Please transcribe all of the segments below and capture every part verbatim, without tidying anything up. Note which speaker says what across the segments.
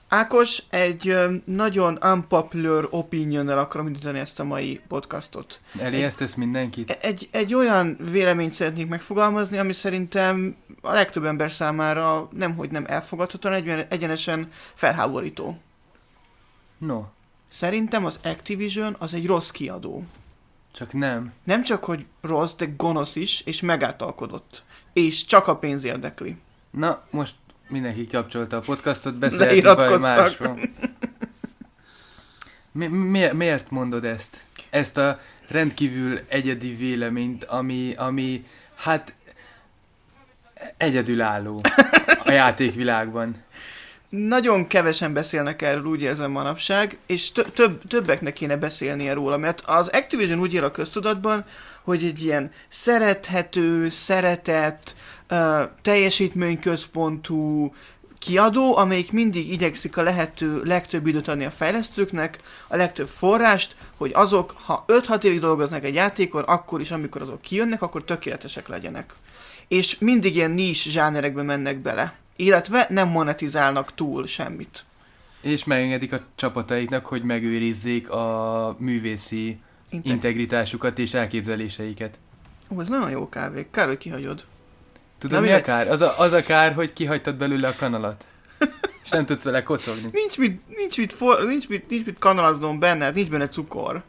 Speaker 1: Ákos, egy ö, nagyon unpopular opinionnel akarom indítani ezt a mai podcastot.
Speaker 2: Elijesztesz mindenkit?
Speaker 1: Egy, egy olyan véleményt szeretnék megfogalmazni, ami szerintem a legtöbb ember számára nemhogy nem elfogadható, hanem egyenesen felháborító.
Speaker 2: No,
Speaker 1: Szerintem az Activision az egy rossz kiadó.
Speaker 2: csak nem.
Speaker 1: Nem csak, hogy rossz, de gonosz is, és megáltalkodott. És csak a pénz érdekli.
Speaker 2: Na, most mindenki kapcsolta a podcastot, beszélhetünk valami másról. Mi, mi, miért mondod ezt? Ezt a rendkívül egyedi véleményt, ami, ami hát egyedülálló a játékvilágban.
Speaker 1: Nagyon kevesen beszélnek erről, úgy érzem manapság, és tö- több, többeknek kéne beszélnie róla, mert az Activision úgy ér a köztudatban, hogy egy ilyen szerethető, szeretett, uh, teljesítményközpontú kiadó, amelyik mindig igyekszik a lehető legtöbb időt adni a fejlesztőknek, a legtöbb forrást, hogy azok, ha öt-hat évig dolgoznak egy játékon, akkor is, amikor azok kijönnek, akkor tökéletesek legyenek. És mindig ilyen niche zsánerekbe mennek bele. Illetve nem monetizálnak túl semmit.
Speaker 2: És megengedik a csapataiknak, hogy megőrizzék a művészi
Speaker 1: Integ-
Speaker 2: integritásukat és elképzeléseiket.
Speaker 1: Ó, ez nagyon jó kávé. Kár, hogy kihagyod.
Speaker 2: Tudod,
Speaker 1: Na,
Speaker 2: mi a
Speaker 1: mi-
Speaker 2: kár? Az a, az a kár, hogy kihagytad belőle a kanalat. És nem tudsz vele kocogni.
Speaker 1: Nincs mit, nincs mit, for, nincs mit, nincs mit kanalaznom benne, nincs benne cukor.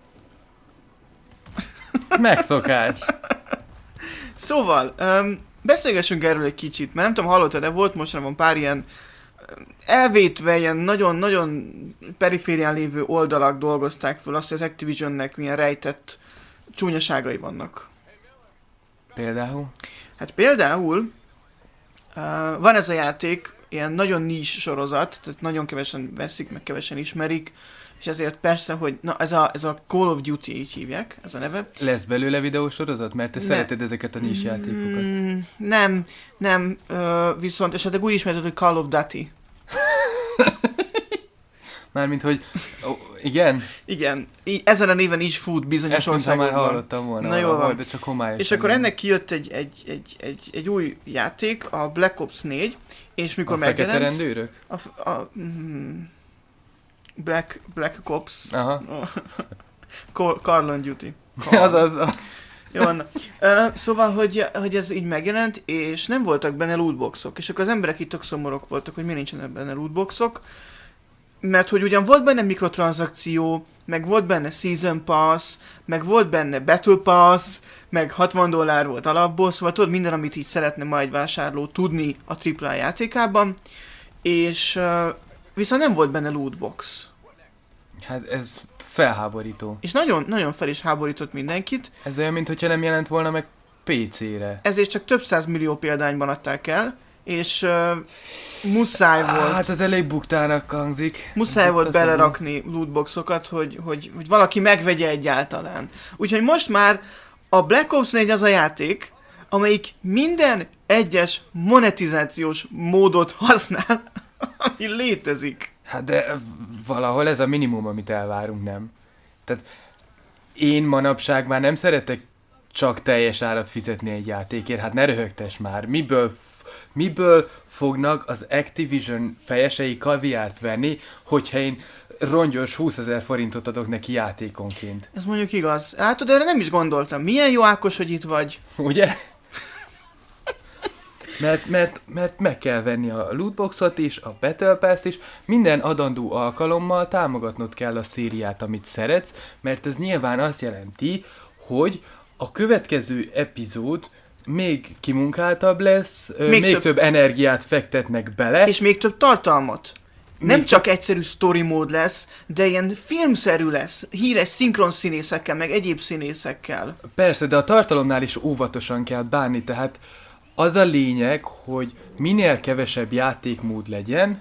Speaker 2: Megszokás.
Speaker 1: Szóval, um, beszélgessünk erről egy kicsit, mert nem tudom, hallottad, de volt mostanában pár ilyen öm, elvétve, ilyen nagyon-nagyon periférián lévő oldalak dolgozták föl azt, hogy az Activisionnek milyen rejtett csúnyaságai vannak.
Speaker 2: Például?
Speaker 1: Hát például uh, van ez a játék, ilyen nagyon niche sorozat, tehát nagyon kevesen veszik, meg kevesen ismerik, és ezért persze, hogy na ez a, ez a Call of Duty, így hívják, ez a neve.
Speaker 2: Lesz belőle videósorozat? Mert te
Speaker 1: Ne.
Speaker 2: szereted ezeket a nis játékokat.
Speaker 1: Mm, nem, nem, uh, viszont esetleg úgy ismerted, hogy Call of Duty.
Speaker 2: Mármint, hogy... Ó, igen?
Speaker 1: Igen, í- ezen a néven is fut bizonyos
Speaker 2: Ezt mintha már
Speaker 1: országokban.
Speaker 2: hallottam volna.
Speaker 1: Na jól
Speaker 2: valahol,
Speaker 1: van.
Speaker 2: de csak homályosan.
Speaker 1: És akkor ennek kijött egy, egy, egy, egy, egy új játék, a Black Ops négy, és mikor
Speaker 2: A fekete
Speaker 1: megjelent...
Speaker 2: rendőrök?
Speaker 1: A, f- a, mm, Black, Black Ops.
Speaker 2: Aha.
Speaker 1: Call, Call of Duty.
Speaker 2: az, az, az.
Speaker 1: Jó, na. Uh, szóval, hogy, hogy ez így megjelent, és nem voltak benne lootboxok. És akkor az emberek itt tök szomorúk voltak, hogy miért nincsenek benne lootboxok. Mert hogy ugyan volt benne mikrotranszakció, meg volt benne Season Pass, meg volt benne Battle Pass, meg hatvan dollár volt alapból, szóval tudod minden, amit így szeretne majd vásárló tudni a á á á játékában. És uh, viszont nem volt benne lootbox.
Speaker 2: Hát ez felháborító.
Speaker 1: És nagyon, nagyon fel is háborított mindenkit,
Speaker 2: Ez olyan, mintha nem jelent volna meg pé cére.
Speaker 1: ezért csak több száz millió példányban adták el, és uh, muszáj volt,
Speaker 2: Hát az elég buktának hangzik.
Speaker 1: muszáj volt
Speaker 2: Bukta
Speaker 1: belerakni lootboxokat, hogy, hogy, hogy valaki megvegye egyáltalán. Úgyhogy most már a Black Ops négy az a játék, amelyik minden egyes monetizációs módot használ, ami létezik.
Speaker 2: Hát de valahol ez a minimum, amit elvárunk, nem? Tehát én manapság már nem szeretek csak teljes árat fizetni egy játékért, hát ne röhögtess már. Miből, f- miből fognak az Activision fejesei kaviárt venni, hogyha én rongyos húszezer forintot adok neki játékonként?
Speaker 1: Ez mondjuk igaz. Hát de erre nem is gondoltam. Milyen jó Ákos, hogy itt vagy.
Speaker 2: Ugye? Mert, mert, mert meg kell venni a lootboxot is, a Battle Pass is, minden adandó alkalommal támogatnod kell a szériát, amit szeretsz, mert ez nyilván azt jelenti, hogy a következő epizód még kimunkáltabb lesz, még, még több... több energiát fektetnek bele.
Speaker 1: És még több tartalmat.
Speaker 2: Még
Speaker 1: Nem csak egyszerű story mód lesz, de ilyen filmszerű lesz, híres szinkron színészekkel, meg egyéb színészekkel.
Speaker 2: Persze, de a tartalomnál is óvatosan kell bánni, tehát az a lényeg, hogy minél kevesebb játékmód legyen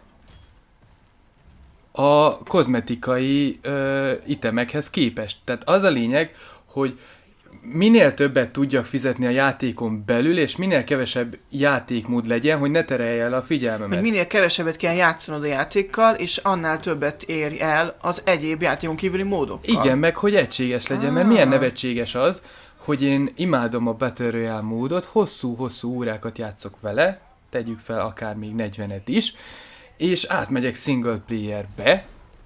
Speaker 2: a kozmetikai ö, itemekhez képest. Tehát az a lényeg, hogy minél többet tudjak fizetni a játékon belül, és minél kevesebb játékmód legyen, hogy ne terelje el a figyelmemet.
Speaker 1: Hogy minél kevesebbet kell játszanod a játékkal, és annál többet érj el az egyéb játékon kívüli módokkal.
Speaker 2: Igen, meg hogy egységes legyen, ah. mert milyen nevetséges az, hogy én imádom a Battle Royale módot, hosszú-hosszú órákat játszok vele, tegyük fel akár még negyvenet is, és átmegyek single playerbe,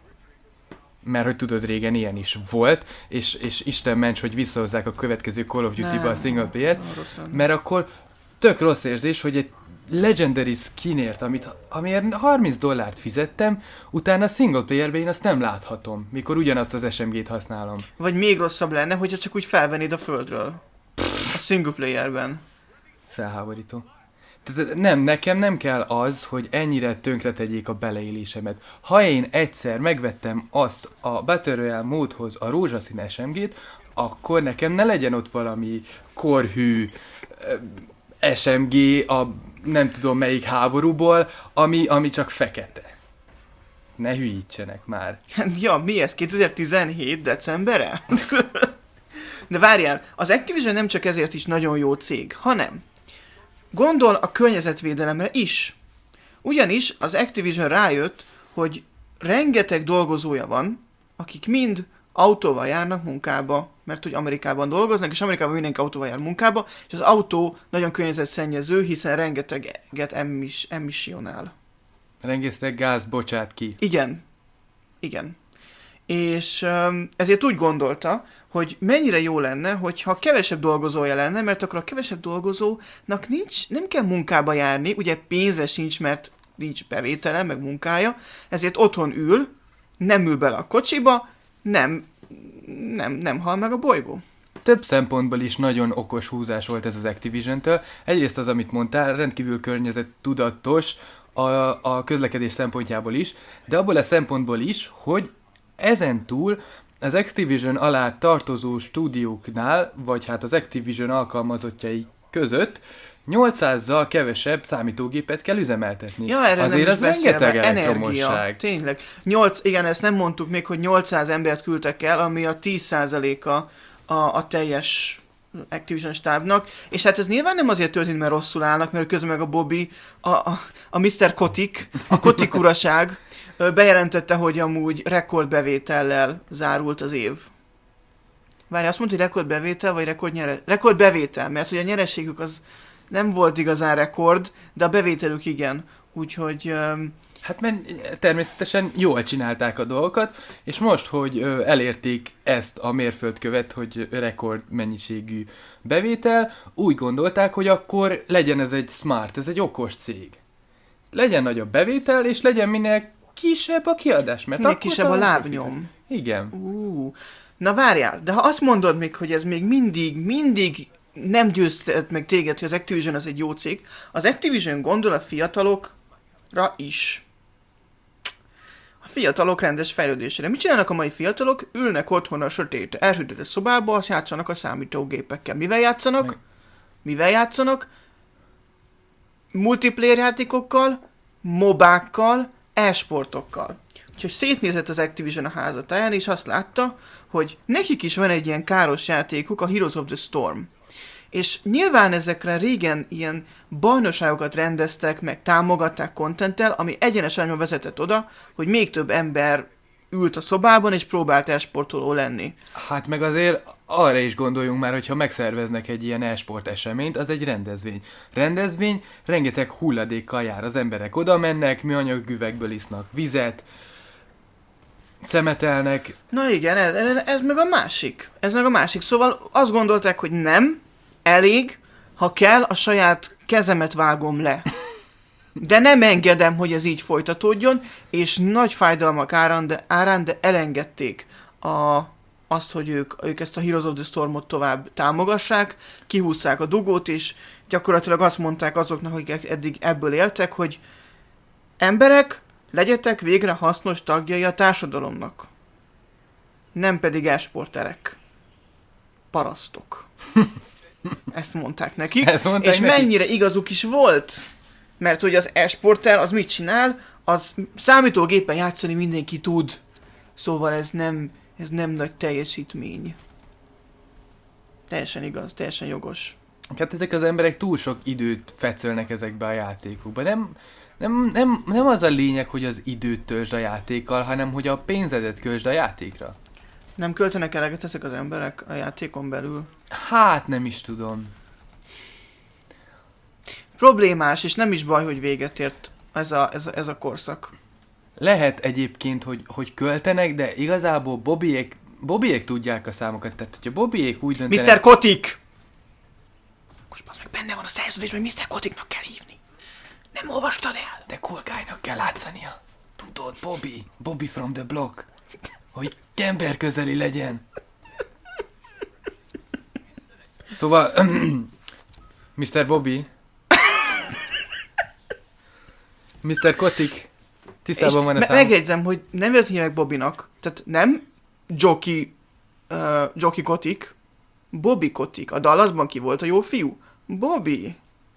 Speaker 2: mert hogy tudod, régen ilyen is volt, és, és Isten ments, hogy visszahozzák a következő Call of Duty-ba a single player-t, mert akkor tök rossz érzés, hogy egy Legendary skinért, amit, amiért harminc dollárt fizettem, utána a single playerbe én azt nem láthatom, mikor ugyanazt az es em gét használom.
Speaker 1: Vagy még rosszabb lenne, hogyha csak úgy felvennéd a földről. A single playerben.
Speaker 2: Felháborító. Tehát nem, nekem nem kell az, hogy ennyire tönkretegyék a beleélésemet. Ha én egyszer megvettem azt a Battle Royale módhoz a rózsaszín es em gét, akkor nekem ne legyen ott valami korhű es em gé a nem tudom melyik háborúból, ami, ami csak fekete. Ne hülyítsenek már.
Speaker 1: Ja, mi ez? kétezer-tizenhét decembere? De várjál, az Activision nem csak ezért is nagyon jó cég, hanem gondol a környezetvédelemre is. Ugyanis az Activision rájött, hogy rengeteg dolgozója van, akik mind autóval járnak munkába, mert hogy Amerikában dolgoznak, és Amerikában mindenki autóval jár munkába, és az autó nagyon környezetszennyező, hiszen rengeteget emis, emissionál.
Speaker 2: Rengeteg gáz bocsát ki.
Speaker 1: Igen. Igen. És um, ezért úgy gondolta, hogy mennyire jó lenne, hogyha kevesebb dolgozója lenne, mert akkor a kevesebb dolgozónak nincs, nem kell munkába járni, ugye pénze sincs, mert nincs bevétele, meg munkája, ezért otthon ül, nem ül bele a kocsiba, nem, nem, nem hal meg a bolygó.
Speaker 2: Több szempontból is nagyon okos húzás volt ez az Activision-től. Egyrészt az, amit mondtál, rendkívül környezettudatos a, a közlekedés szempontjából is, de abból a szempontból is, hogy ezen túl az Activision alá tartozó stúdióknál, vagy hát az Activision alkalmazottjai között nyolcszázzal kevesebb számítógépet kell üzemeltetni.
Speaker 1: Ja, erre
Speaker 2: azért
Speaker 1: nem
Speaker 2: az rengeteg elektromosság.
Speaker 1: Energia, tényleg. nyolc, igen, ezt nem mondtuk még, hogy nyolcszáz embert küldtek el, ami a tíz százaléka a, a teljes Activision stábnak, és hát ez nyilván nem azért történt, mert rosszul állnak, mert közben meg a Bobby, a, a, a miszter Kotik, a Kotik uraság bejelentette, hogy amúgy rekordbevétellel zárult az év. Várj, azt mondta, hogy rekordbevétel, vagy rekordnyere... rekordbevétel, mert hogy a nyereségük az nem volt igazán rekord, de a bevételük igen. Úgyhogy... Um...
Speaker 2: Hát mert természetesen jól csinálták a dolgokat, és most, hogy ö, elérték ezt a mérföldkövet, hogy rekord mennyiségű bevétel, úgy gondolták, hogy akkor legyen ez egy smart, ez egy okos cég. Legyen nagyobb bevétel, és legyen minél kisebb a kiadás, mert
Speaker 1: minél kisebb a lábnyom.
Speaker 2: Igen.
Speaker 1: Uh, na várjál, de ha azt mondod még, hogy ez még mindig, mindig nem győztet meg téged, hogy az Activision az egy jó cég, az Activision gondol a fiatalokra is. A fiatalok rendes fejlődésére. Mit csinálnak a mai fiatalok? Ülnek otthon a sötét, elsötétes szobába, azt játszanak a számítógépekkel. Mivel játszanak? Meg. Mivel játszanak? Multiplayer játékokkal, mobákkal, e-sportokkal. Úgyhogy szétnézett az Activision a házatáján, és azt látta, hogy nekik is van egy ilyen káros játékuk, a Heroes of the Storm. És nyilván ezekre régen ilyen bajnokságokat rendeztek, meg támogatták contenttel, ami egyenes arányban vezetett oda, hogy még több ember ült a szobában, és próbált e-sportoló lenni.
Speaker 2: Hát meg azért arra is gondoljunk már, hogyha megszerveznek egy ilyen e-sport eseményt, az egy rendezvény. Rendezvény rengeteg hulladékkal jár, az emberek oda mennek, műanyag üvegből isznak vizet, szemetelnek.
Speaker 1: Na igen, ez, ez meg a másik. Ez meg a másik. Szóval azt gondolták, hogy nem, elég, ha kell, a saját kezemet vágom le. De nem engedem, hogy ez így folytatódjon, és nagy fájdalmak árán, de, árán, de elengedték a, azt, hogy ők, ők ezt a Heroes of the Stormot tovább támogassák, kihúzták a dugót, és gyakorlatilag azt mondták azoknak, akik eddig ebből éltek, hogy emberek, legyetek végre hasznos tagjai a társadalomnak. Nem pedig e-sporterek. Parasztok. Ezt mondták nekik.
Speaker 2: Ezt mondták
Speaker 1: és
Speaker 2: nekik?
Speaker 1: Mennyire igazuk is volt. Mert hogy az e-sporter az mit csinál? Az számítógépen játszani mindenki tud. Szóval ez nem, ez nem nagy teljesítmény. Teljesen igaz, teljesen jogos.
Speaker 2: Hát ezek az emberek túl sok időt fecölnek ezekbe a játékokba. Nem, nem, nem, nem az a lényeg, hogy az időt töltsd a játékkal, hanem hogy a pénzedet költsd a játékra.
Speaker 1: Nem költenek eleget ezek az emberek a játékon belül?
Speaker 2: Hát nem is tudom.
Speaker 1: Problémás, és nem is baj, hogy véget ért ez a, ez a, ez a korszak.
Speaker 2: Lehet egyébként, hogy, hogy költenek, de igazából Bobbyék, Bobbyék tudják a számokat. Tehát, hogyha Bobbyék úgy döntenek...
Speaker 1: miszter Kotick! Most az meg benne van a szerződésben, hogy miszter Koticknak kell hívni. Nem olvastad el?
Speaker 2: De Kulkájnak kell látszania. Tudod, Bobby, Bobby from the block. Hogy ember közeli legyen. Szóval, miszter Bobby, miszter Kotick, tisztában van a
Speaker 1: me-
Speaker 2: szám.
Speaker 1: megjegyzem, hogy nem véletlenül hívják Bobbynak. Tehát nem Jockey, uh, Jockey Kotick, Bobby Kotick. A Dallasban ki volt a jó fiú? Bobby.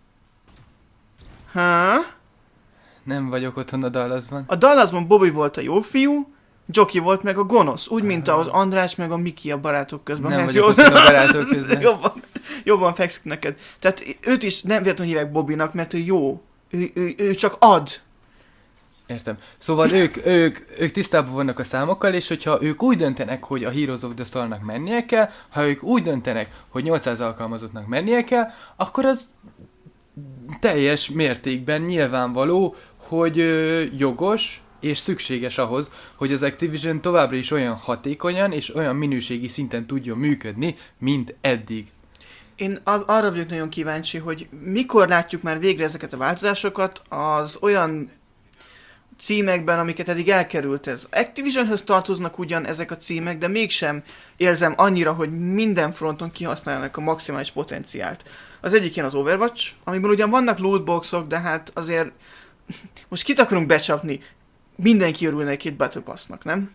Speaker 1: Ha?
Speaker 2: Nem vagyok otthon a Dallasban.
Speaker 1: A Dallasban Bobby volt a jó fiú, Jockey volt meg a gonosz. Úgy, mint az András meg a Miki a barátok közben.
Speaker 2: Nem
Speaker 1: Ez
Speaker 2: vagyok
Speaker 1: jó?
Speaker 2: otthon a barátok közben.
Speaker 1: jobban, jobban fekszik neked. Tehát őt is nem véletlenül hívják Bobbynak, mert ő jó. Ő, ő, ő csak ad.
Speaker 2: Értem. Szóval ők, ők, ők tisztában vannak a számokkal, és hogyha ők úgy döntenek, hogy a Heroes of the Stormnak mennie kell, ha ők úgy döntenek, hogy nyolcszáz alkalmazottnak mennie kell, akkor az teljes mértékben nyilvánvaló, hogy ö, jogos és szükséges ahhoz, hogy az Activision továbbra is olyan hatékonyan és olyan minőségi szinten tudjon működni, mint eddig.
Speaker 1: Én arra vagyok nagyon kíváncsi, hogy mikor látjuk már végre ezeket a változásokat az olyan címekben, amiket eddig elkerült ez. Activisionhöz tartoznak ugyan ezek a címek, de mégsem érzem annyira, hogy minden fronton kihasználnak a maximális potenciált. Az egyik ilyen az Overwatch, amiben ugyan vannak lootboxok, de hát azért most kit akarunk becsapni? Mindenki örül neki itt Battle Passnak, nem?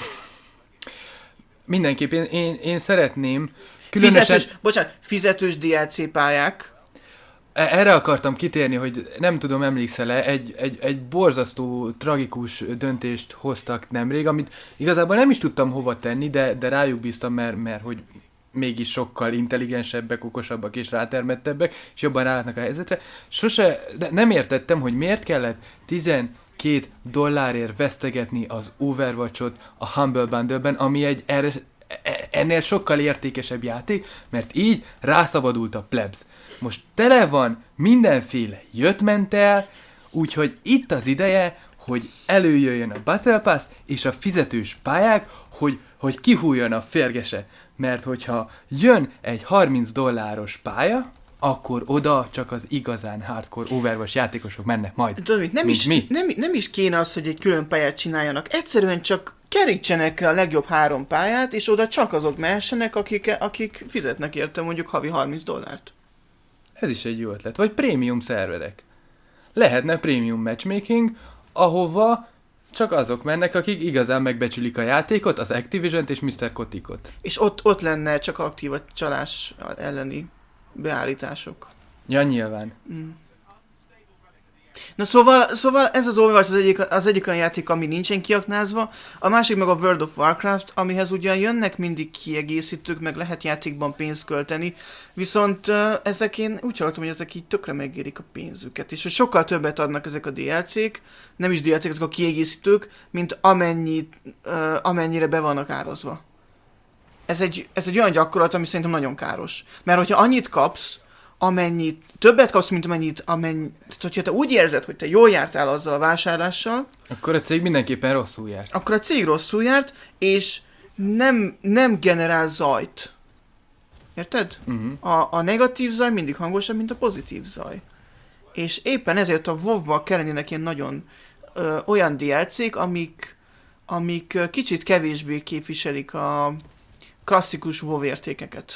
Speaker 2: Mindenképp én, én, én szeretném különösen...
Speaker 1: Fizetős, bocsánat, fizetős dé el cé pályák.
Speaker 2: Erre akartam kitérni, hogy nem tudom, emlékszel-e, egy, egy, egy borzasztó, tragikus döntést hoztak nemrég, amit igazából nem is tudtam hova tenni, de, de rájuk bíztam, mert, mert hogy mégis sokkal intelligensebbek, okosabbak és rátermettebbek, és jobban rálátnak a helyzetre. Sose, de nem értettem, hogy miért kellett tizenkét dollárért vesztegetni az Overwatchot a Humble Bundle-ben, ami egy erre, ennél sokkal értékesebb játék, mert így rászabadult a plebs. Most tele van mindenféle jött-ment-el, úgyhogy itt az ideje, hogy előjöjjön a Battle Pass és a fizetős pályák, hogy, hogy kihújjon a férgese. Mert hogyha jön egy harminc dolláros pálya, akkor oda csak az igazán hardcore Overwatch játékosok mennek majd.
Speaker 1: Tudod, mit, nem,
Speaker 2: mint
Speaker 1: is,
Speaker 2: mi.
Speaker 1: nem, nem is kéne az, hogy egy külön pályát csináljanak. Egyszerűen csak kerítsenek le a legjobb három pályát, és oda csak azok mehessenek, akik, akik fizetnek érte mondjuk havi harminc dollárt.
Speaker 2: Ez is egy jó ötlet. Vagy prémium szerverek. Lehetne prémium matchmaking, ahova csak azok mennek, akik igazán megbecsülik a játékot, az Activision-t és miszter Kotickot.
Speaker 1: És ott, ott lenne csak aktív a csalás elleni beállítások.
Speaker 2: Ja, nyilván.
Speaker 1: Mm. Na szóval, szóval ez az Overwatch az egyik, az egyik olyan játék, ami nincsen kiaknázva, a másik meg a World of Warcraft, amihez ugyan jönnek mindig kiegészítők, meg lehet játékban pénzt költeni, viszont uh, ezek én úgy hallottam, hogy ezek így tökre megérik a pénzüket, és hogy sokkal többet adnak ezek a dé el cék, nem is dé el cék, ezek a kiegészítők, mint amennyit, uh, amennyire be vannak árazva. Ez egy, ez egy olyan gyakorlat, ami szerintem nagyon káros. Mert hogyha annyit kapsz, amennyit, többet kapsz, mint amennyit, amennyi, tehát hogyha te úgy érzed, hogy te jól jártál azzal a vásárlással,
Speaker 2: akkor a cég mindenképpen rosszul járt.
Speaker 1: akkor a cég rosszul járt, és nem, nem generál zajt. Érted?
Speaker 2: Uh-huh.
Speaker 1: A, a negatív zaj mindig hangosabb, mint a pozitív zaj. És éppen ezért a WoW-ba kellenének ilyen nagyon ö, olyan dé el cék, amik, amik ö, kicsit kevésbé képviselik a klasszikus WoW értékeket.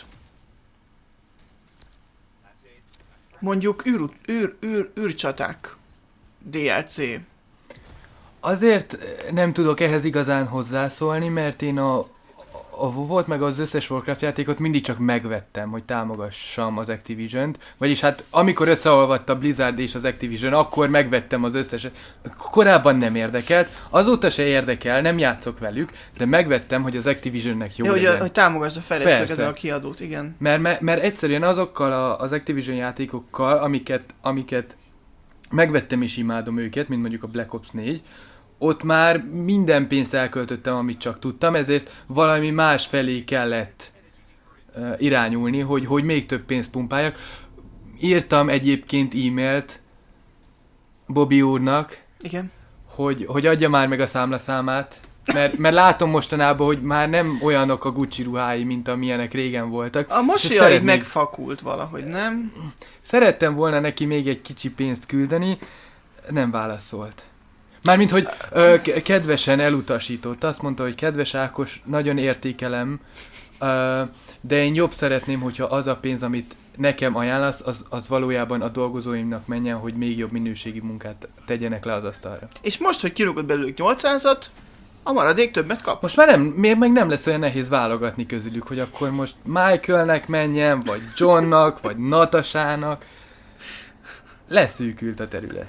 Speaker 1: Mondjuk űr, űr, űr, űrcsaták dé el cé.
Speaker 2: Azért nem tudok ehhez igazán hozzászólni, mert én a, a WoW-ot meg az összes Warcraft játékot mindig csak megvettem, hogy támogassam az Activision-t. Vagyis hát amikor összeolvadt a Blizzard és az Activision, akkor megvettem az összeset. Korábban nem érdekelt, azóta se érdekel, nem játszok velük, de megvettem, hogy az Activisionnek jó
Speaker 1: ja,
Speaker 2: legyen.
Speaker 1: Hogy, hogy támogass a fejlesztőket, a kiadót, igen.
Speaker 2: Mert, mert, mert egyszerűen azokkal a, az Activision játékokkal, amiket, amiket megvettem és imádom őket, mint mondjuk a Black Ops négy, ott már minden pénzt elköltöttem, amit csak tudtam, ezért valami más felé kellett uh, irányulni, hogy, hogy még több pénzt pumpáljak. Írtam egyébként e-mailt Bobby úrnak,
Speaker 1: Igen.
Speaker 2: hogy, hogy adja már meg a számlaszámát, mert, mert látom mostanában, hogy már nem olyanok a Gucci ruhái, mint amilyenek régen voltak.
Speaker 1: A mosolya
Speaker 2: szeretnék...
Speaker 1: megfakult valahogy, nem?
Speaker 2: Szerettem volna neki még egy kicsi pénzt küldeni, nem válaszolt. Mármint, hogy ö, kedvesen elutasított. Azt mondta, hogy kedves Ákos, nagyon értékelem, ö, de én jobb szeretném, hogyha az a pénz, amit nekem ajánlasz, az, az valójában a dolgozóimnak menjen, hogy még jobb minőségi munkát tegyenek le az asztalra.
Speaker 1: És most, hogy kirúgott belőlük nyolcszázat, a maradék többet kap.
Speaker 2: Most már nem, még meg nem lesz olyan nehéz válogatni közülük, hogy akkor most Michaelnek menjen, vagy Johnnak, vagy Natasának. Leszűkült a terület.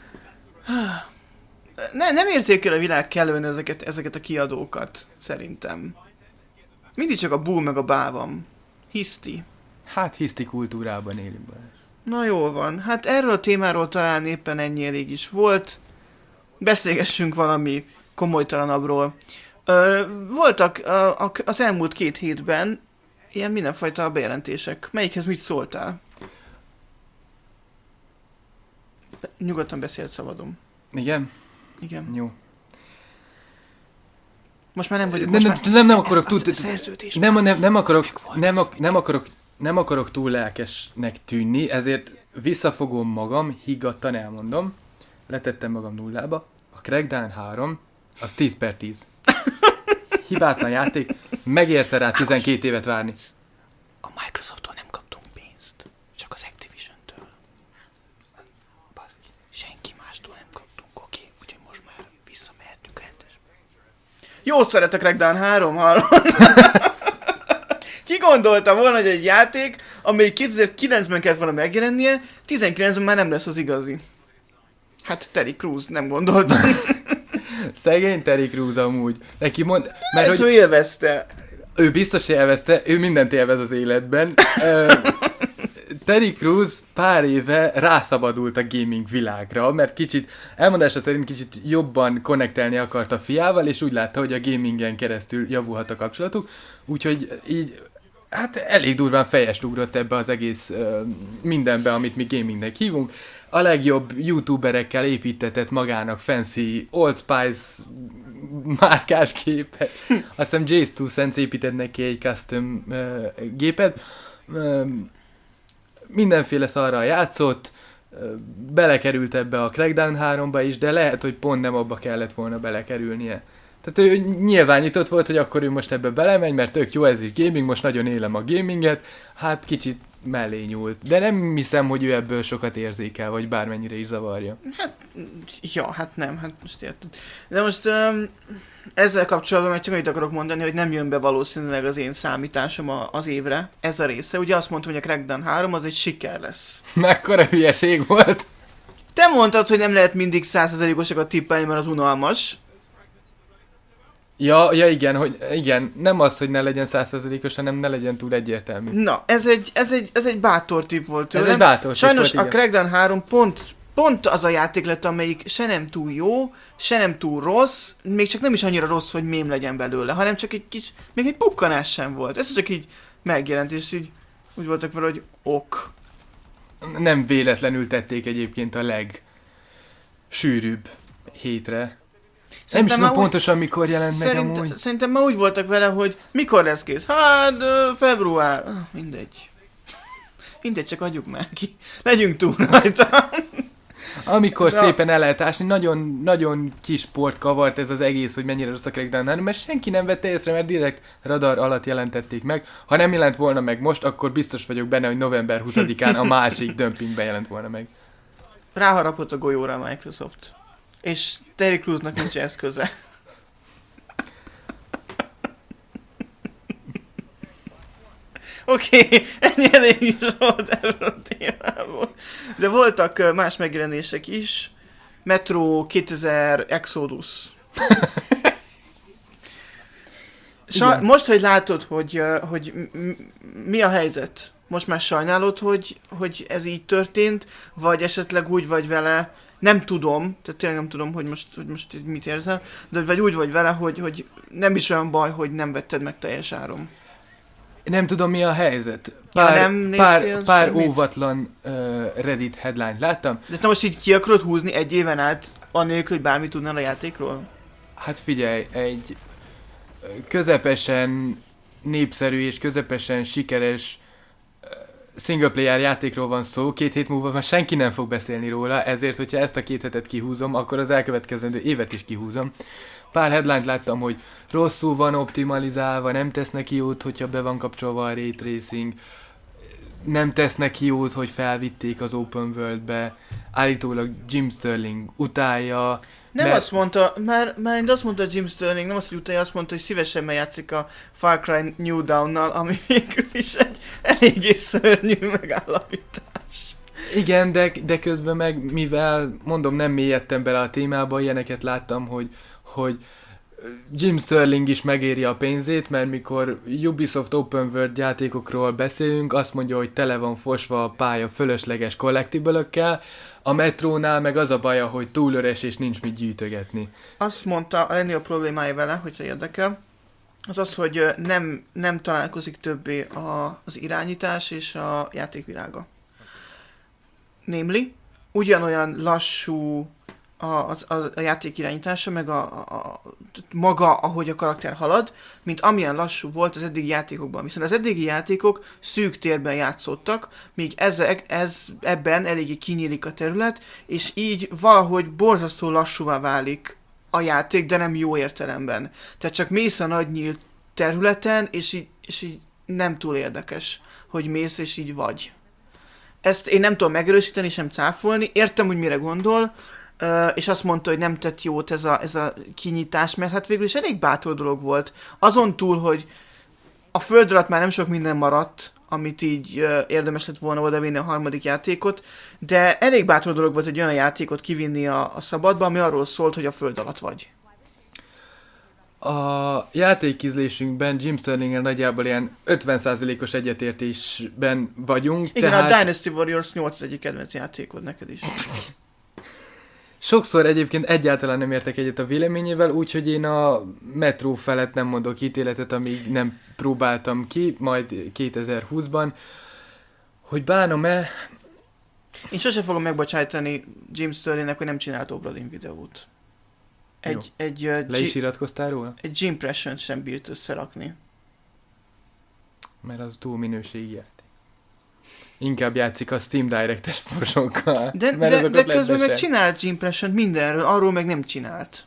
Speaker 1: Ne, nem érték el a világ kellően ezeket, ezeket a kiadókat, szerintem. Mindig csak a bú meg a bá van. Hiszti.
Speaker 2: Hát hiszti kultúrában élünk, Balázs.
Speaker 1: Na jól van. Hát erről a témáról talán éppen ennyi elég is volt. Beszélgessünk valami komolytalanabbról. Ö, voltak a, a, az elmúlt két hétben ilyen mindenfajta bejelentések. Melyikhez mit szóltál? Nyugodtan beszélt, szabadom.
Speaker 2: Igen?
Speaker 1: Igen.
Speaker 2: Jó.
Speaker 1: Most már nem vagyok.
Speaker 2: Nem, nem, nem, nem akarok túl...
Speaker 1: Szerződés.
Speaker 2: Nem, nem, nem akarok, nem, ak- nem akarok, nem akarok túl lelkesnek tűnni, ezért visszafogom magam, higgadtan elmondom. Letettem magam nullába. A Crackdown három, az tíz per tíz. Hibátlan játék, megérte rá tizenkét évet várni.
Speaker 1: A Microsofttól nem kaptunk pénzt, csak az Activision-től. Senki mástól nem kaptunk, oké? Úgyhogy most már visszamehetünk rendesbe. Jó szeret a Crackdown három, hallom. Ki gondolta volna, hogy egy játék, amely kétezer-kilencben kellett volna megjelennie, tizenkilencben már nem lesz az igazi. Hát Terry Crews nem gondoltam.
Speaker 2: Szegény Terry Crews amúgy. Neki mond... Mert
Speaker 1: Hát
Speaker 2: hogy
Speaker 1: ő élvezte.
Speaker 2: ő biztos élvezte, ő mindent élvez az életben. Ö, Terry Crews pár éve rászabadult a gaming világra, mert kicsit, elmondása szerint kicsit jobban konnektelni akart a fiával, és úgy látta, hogy a gamingen keresztül javulhat a kapcsolatuk, úgyhogy így, hát elég durván fejest ugrott ebbe az egész ö, mindenbe, amit mi gamingnek hívunk. A legjobb youtuberekkel építetett magának fancy Old Spice márkás gépet. Azt hiszem Jace Two Cents épített neki egy custom uh, gépet. Uh, mindenféle szarral játszott, uh, belekerült ebbe a Crackdown háromba is, de lehet, hogy pont nem abba kellett volna belekerülnie. Tehát ő nyilván nyitott volt, hogy akkor ő most ebbe belemegy, mert tök jó ez is gaming, most nagyon élem a gaminget, hát kicsit mellé nyúlt. De nem hiszem, hogy ő ebből sokat érzékel, vagy bármennyire is zavarja.
Speaker 1: Hát, ja, hát nem, hát most érted. De most um, ezzel kapcsolatban meg csak annyit akarok mondani, hogy nem jön be valószínűleg az én számításom a, az évre, ez a része. Ugye azt mondtam, hogy a Crackdown három az egy siker lesz.
Speaker 2: Mekkora hülyeség volt!
Speaker 1: Te mondtad, hogy nem lehet mindig százszerzalékosakat tippelni, mert az unalmas.
Speaker 2: Ja, ja igen, hogy igen, nem az, hogy ne legyen száz százalékos, hanem ne legyen túl egyértelmű.
Speaker 1: Na, ez egy, ez egy, ez egy bátor tipp volt tőlem.
Speaker 2: Ez egy bátor tipp
Speaker 1: Sajnos
Speaker 2: volt,
Speaker 1: a
Speaker 2: igen.
Speaker 1: Crackdown három pont, pont az a játék lett, amelyik se nem túl jó, se nem túl rossz, még csak nem is annyira rossz, hogy mém legyen belőle, hanem csak egy kis, még egy pukkanás sem volt. Ez csak így megjelent, és így úgy voltak vele, hogy ok.
Speaker 2: Nem véletlenül tették egyébként a legsűrűbb hétre.
Speaker 1: Szerintem
Speaker 2: nem is tudom
Speaker 1: már
Speaker 2: pontosan, mikor jelent meg
Speaker 1: Szerint,
Speaker 2: amúgy.
Speaker 1: Szerintem már úgy voltak vele, hogy mikor lesz kész? Hát, ö, február. Ah, mindegy. Mindegy, csak adjuk már ki. Legyünk túl rajta.
Speaker 2: Amikor
Speaker 1: Na.
Speaker 2: szépen el lehet ásni, nagyon, nagyon kis port kavart ez az egész, hogy mennyire rossz a Crackdown három, mert senki nem vette észre, mert direkt radar alatt jelentették meg. Ha nem jelent volna meg most, akkor biztos vagyok benne, hogy november huszadikán a másik dömpingben jelent volna meg.
Speaker 1: Ráharapott a golyóra a Microsoft. És Terry Crewsnak nincs eszköze. Oké, okay, ennyi elég is volt erről a témából. De voltak ö, más megjelenések is. Metro kétezer Exodus. Sa- most, hogy látod, hogy, ö, hogy m- mi a helyzet? Most már sajnálod, hogy, hogy ez így történt? Vagy esetleg úgy vagy vele, nem tudom, tehát tényleg nem tudom, hogy most, hogy most így mit érzel, de vagy úgy vagy vele, hogy, hogy nem is olyan baj, hogy nem vetted meg teljes áron.
Speaker 2: Nem tudom, mi a helyzet.
Speaker 1: Ja,
Speaker 2: Pár,
Speaker 1: nem
Speaker 2: pár,
Speaker 1: néztél
Speaker 2: pár
Speaker 1: semmit?
Speaker 2: óvatlan uh, Reddit headline láttam.
Speaker 1: De te most így ki akarod húzni egy éven át, anélkül, hogy bármit tudnál a játékról?
Speaker 2: Hát figyelj, egy ö, közepesen népszerű és közepesen sikeres ö, singleplayer játékról van szó, két hét múlva már senki nem fog beszélni róla, ezért, hogyha ezt a két hetet kihúzom, akkor az elkövetkezendő évet is kihúzom. Pár headline-t láttam, hogy rosszul van optimalizálva, nem tesz neki jót, hogyha be van kapcsolva a Ray Tracing, nem tesz neki jót, hogy felvitték az Open World-be, állítólag Jim Sterling utálja.
Speaker 1: Nem
Speaker 2: mert...
Speaker 1: azt mondta, már, már azt mondta Jim Sterling, nem azt, hogy utána azt mondta, hogy szívesen játszik a Far Cry New Dawn-nal, ami végül is egy eléggé szörnyű megállapítás.
Speaker 2: Igen, de, de közben meg, mivel mondom, nem mélyedtem bele a témába, ilyeneket láttam, hogy, hogy Jim Sterling is megéri a pénzét, mert mikor Ubisoft Open World játékokról beszélünk, azt mondja, hogy tele van fosva a pálya fölösleges collectible-ökkel, a metrónál meg az a baja, hogy túl üres és nincs mit gyűjtögetni.
Speaker 1: Azt mondta, a legnagyobb problémája vele, hogyha érdekel, az az, hogy ö, nem, nem találkozik többé a, az irányítás és a játékvilága. Némli, ugyanolyan lassú a, a, a játék irányítása, meg a, a, a maga, ahogy a karakter halad, mint amilyen lassú volt az eddigi játékokban. Viszont az eddigi játékok szűk térben játszottak, míg ezek, ez, ebben eléggé kinyílik a terület, és így valahogy borzasztó lassúvá válik a játék, de nem jó értelemben. Tehát csak mész a nagy nyílt területen, és így, és így nem túl érdekes, hogy mész, és így vagy. Ezt én nem tudom megerősíteni, sem cáfolni. Értem, hogy mire gondol, és azt mondta, hogy nem tett jót ez a, ez a kinyitás, mert hát végül is elég bátor dolog volt. Azon túl, hogy a föld alatt már nem sok minden maradt, amit így érdemes lett volna odavinni a harmadik játékot, de elég bátor dolog volt egy olyan játékot kivinni a, a szabadba, ami arról szólt, hogy a föld alatt vagy.
Speaker 2: A játékízlésünkben Jim Sterling-el nagyjából ilyen ötven százalékos egyetértésben vagyunk.
Speaker 1: Igen,
Speaker 2: tehát...
Speaker 1: a Dynasty Warriors nyolc az egyik kedvenc játékod neked is.
Speaker 2: Sokszor egyébként egyáltalán nem értek egyet a véleményével, úgyhogy én a Metro felett nem mondok ítéletet, amíg nem próbáltam ki, majd kétezer-húszban. Hogy bánom-e?
Speaker 1: Én sosem fogom megbocsájtani Jim Sterlingnek, hogy nem csinált Obradin videót. Egy, egy, uh,
Speaker 2: Le is iratkoztál róla?
Speaker 1: egy G-impression sem bírt összerakni.
Speaker 2: Mert az túl minőségi játék. Inkább játszik a Steam Direct-es forsokkal.
Speaker 1: De, de, de közben meg csinált G-impression mindenről, arról meg nem csinált.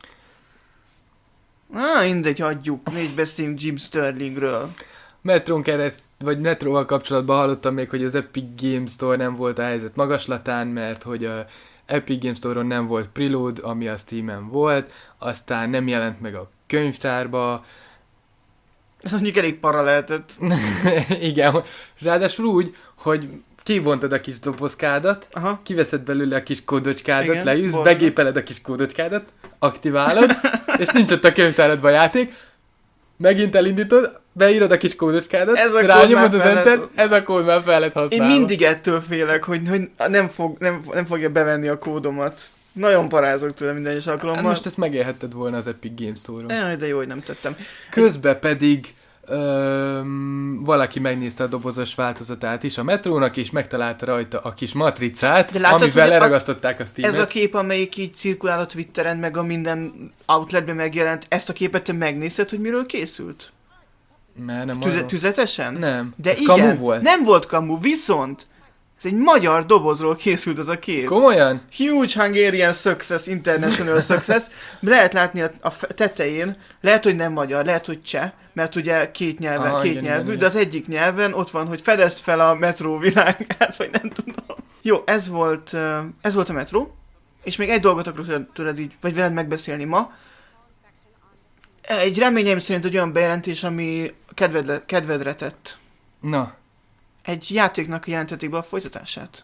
Speaker 1: Na, mindegy, hagyjuk, négy beszéljünk Jim Sterlingről.
Speaker 2: Metron kereszt, vagy Metróval kapcsolatban hallottam még, hogy az Epic Games Store nem volt a helyzet magaslatán, mert hogy a Epic Games Store-on nem volt preload, ami a Steam-en volt, aztán nem jelent meg a könyvtárba.
Speaker 1: Ez mondjuk elég para lehetett.
Speaker 2: Igen, ráadásul úgy, hogy kivontad a kis dobozkádat,
Speaker 1: Aha.
Speaker 2: kiveszed belőle a kis kódocskádat,
Speaker 1: Igen,
Speaker 2: leülsz,
Speaker 1: volna.
Speaker 2: begépeled a kis kódocskádat, aktiválod, és nincs ott a könyvtáradban a játék, megint elindítod, beírod a kis kódocskádat,
Speaker 1: Ez a kód
Speaker 2: rányomod
Speaker 1: már
Speaker 2: az
Speaker 1: fel
Speaker 2: enter,
Speaker 1: lehet-
Speaker 2: ez a kód már fel lett
Speaker 1: Én
Speaker 2: használva.
Speaker 1: mindig ettől félek, hogy, hogy nem, fog, nem, nem fogja bevenni a kódomat. Nagyon parázok tőle minden egyes
Speaker 2: Hát
Speaker 1: alkalommal.
Speaker 2: most ezt megélhetted volna az Epic Games Store-on.
Speaker 1: Jaj, de jó, hogy nem tettem.
Speaker 2: Közben pedig öm, valaki megnézte a dobozos változatát is a Metrónak, és megtalálta rajta a kis matricát,
Speaker 1: De látod,
Speaker 2: amivel
Speaker 1: hogy a-
Speaker 2: leragasztották a Steam-et.
Speaker 1: Ez a kép, amelyik így cirkulál a Twitteren, meg a minden outletben megjelent, ezt a képet te megnézted, hogy miről készült?
Speaker 2: Mert nem
Speaker 1: Tüze-
Speaker 2: arról-
Speaker 1: tüzetesen?
Speaker 2: Nem.
Speaker 1: De
Speaker 2: Ez
Speaker 1: igen,
Speaker 2: kamu volt.
Speaker 1: nem volt kamu, viszont ez egy magyar dobozról készült az a kép.
Speaker 2: Komolyan?
Speaker 1: Huge Hungarian Success, International Success. Lehet látni a, a fe- tetején, lehet, hogy nem magyar, lehet, hogy cseh, mert ugye két nyelven,
Speaker 2: Aha,
Speaker 1: két
Speaker 2: igen,
Speaker 1: nyelvű,
Speaker 2: igen,
Speaker 1: de az egyik nyelven ott van, hogy fedezd fel a metró világát, vagy nem tudom. Jó, ez volt, ö, ez volt a metró, és még egy dolgot akarok tőled- tőled így, vagy veled megbeszélni ma. Egy reményeim szerint egy olyan bejelentés, ami kedvedre, kedvedre tett.
Speaker 2: Na,
Speaker 1: Egy játéknak jelentették be a folytatását.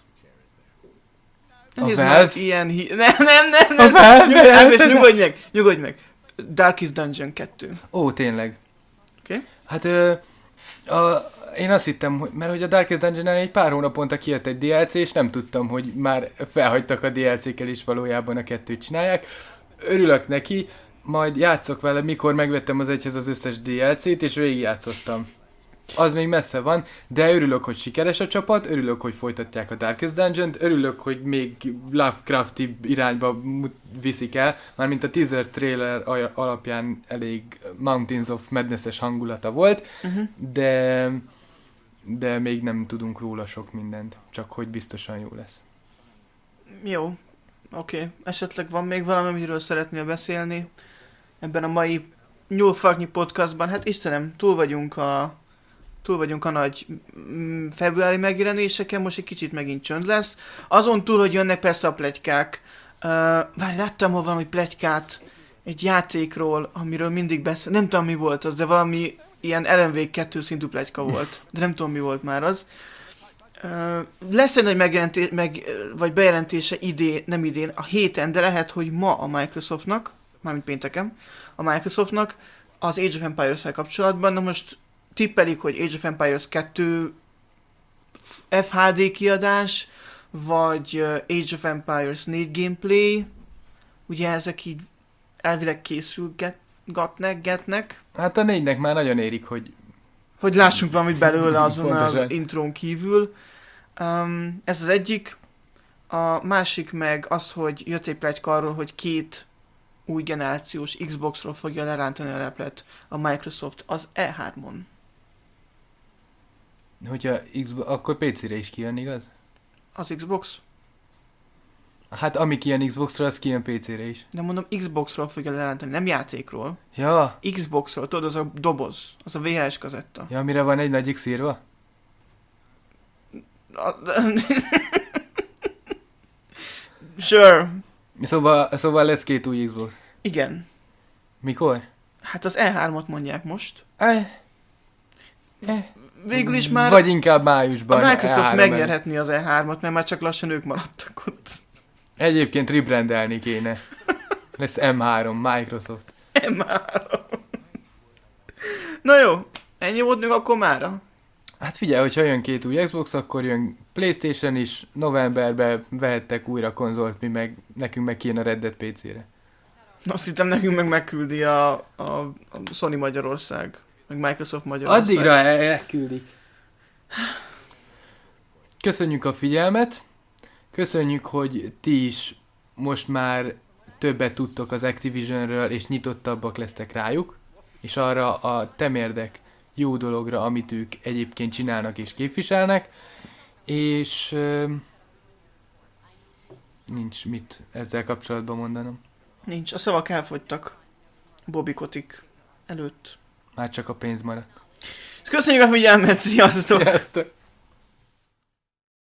Speaker 2: A
Speaker 1: Nézd
Speaker 2: Valve?
Speaker 1: meg, ilyen hi... Nem, nem, nem,
Speaker 2: A
Speaker 1: nem.
Speaker 2: Valve
Speaker 1: Nyugodj, Ákos,
Speaker 2: jelentetett?
Speaker 1: nyugodj meg, nyugodj meg. Darkest Dungeon kettő.
Speaker 2: ó, tényleg.
Speaker 1: Oké?
Speaker 2: Hát ö, a, én azt hittem, hogy, mert hogy a Darkest Dungeon-nál egy pár hónaponta kijött egy dé el cé, és nem tudtam, hogy már felhagytak a dé el cé-kkel is valójában a kettőt csinálják. Örülök neki, majd játszok vele, mikor megvettem az egyhez az összes dé el cét, és végigjátszottam. Az még messze van, de örülök, hogy sikeres a csapat, örülök, hogy folytatják a Darkest Dungeon-t, örülök, hogy még Lovecrafti irányba mut- viszik el, mármint a teaser trailer aj- alapján elég Mountains of Madness-es hangulata volt,
Speaker 1: Uh-huh.
Speaker 2: de, de még nem tudunk róla sok mindent, csak hogy biztosan jó lesz.
Speaker 1: Jó, oké. Okay. Esetleg van még valami, amiről szeretnél beszélni ebben a mai nyúlfarknyi podcastban? Hát Istenem, túl vagyunk a, túl vagyunk a nagy mm, februári megjelenéseken, most egy kicsit megint csönd lesz. Azon túl, hogy jönnek persze a pletykák. Uh, várj, láttam hol valami pletykát egy játékról, amiről mindig beszél. Nem tudom, mi volt az, de valami ilyen el em vé kettő szintű pletyka volt. De nem tudom, mi volt már az. Uh, lesz egy nagy megjelentés, meg, vagy bejelentése idén, nem idén, a héten, de lehet, hogy ma a Microsoftnak, mármint pénteken, a Microsoftnak az Age of Empires-szel kapcsolatban. Na most tippelik, hogy Age of Empires kettő ef há dé kiadás, vagy uh, Age of Empires négy gameplay, ugye ezek így elvileg készülgetnek, getnek,
Speaker 2: Hát a négynek már nagyon érik, hogy
Speaker 1: hogy lássunk valamit belőle azon az
Speaker 2: Pontosan.
Speaker 1: intrón kívül. Um, ez az egyik. A másik meg azt, hogy jött egy pletyka arról, hogy két új generációs Xboxról fogja lerántani a leplet a Microsoft az E hármon.
Speaker 2: hogyha Xbox, akkor pé cére is kijön, igaz?
Speaker 1: Az Xbox?
Speaker 2: Hát ami kijön Xboxra, az kijön pé cére is.
Speaker 1: De mondom, Xboxról fogja lerántani, nem játékról.
Speaker 2: Ja,
Speaker 1: Xboxról, tudod, az a doboz, az a vé há es kazetta.
Speaker 2: ja, mire van egy nagy X írva?
Speaker 1: A... Sure.
Speaker 2: Szóval, szóval lesz két új Xbox.
Speaker 1: Igen.
Speaker 2: Mikor?
Speaker 1: Hát az E hármat mondják most.
Speaker 2: Eh, eh.
Speaker 1: Végül is már
Speaker 2: Vagy inkább
Speaker 1: a
Speaker 2: májusban.
Speaker 1: Microsoft
Speaker 2: E három
Speaker 1: megnyerhetni az E hármat, mert már csak lassan ők maradtak ott.
Speaker 2: Egyébként rebrandelni kéne. Lesz em három, Microsoft.
Speaker 1: M három. Na jó, ennyi volt még akkor mára.
Speaker 2: Hát figyelj, hogyha jön két új Xbox, akkor jön PlayStation is, novemberben vehettek újra konzolt, mi meg, nekünk meg kijön a Red Dead pé cére.
Speaker 1: Azt hittem nekünk meg megküldi a, a, a Sony Magyarország, meg Microsoft Magyarország.
Speaker 2: Addigra el- elküldik. Köszönjük a figyelmet, köszönjük, hogy ti is most már többet tudtok az Activisionről, és nyitottabbak lesztek rájuk, és arra a temérdek jó dologra, amit ők egyébként csinálnak és képviselnek, és ö, nincs mit ezzel kapcsolatban mondanom.
Speaker 1: Nincs, a szavak elfogytak Bobby Kotick előtt.
Speaker 2: Már csak a pénz maradt.
Speaker 1: Köszönjük a figyelmet, sziasztok!
Speaker 2: Sziasztok!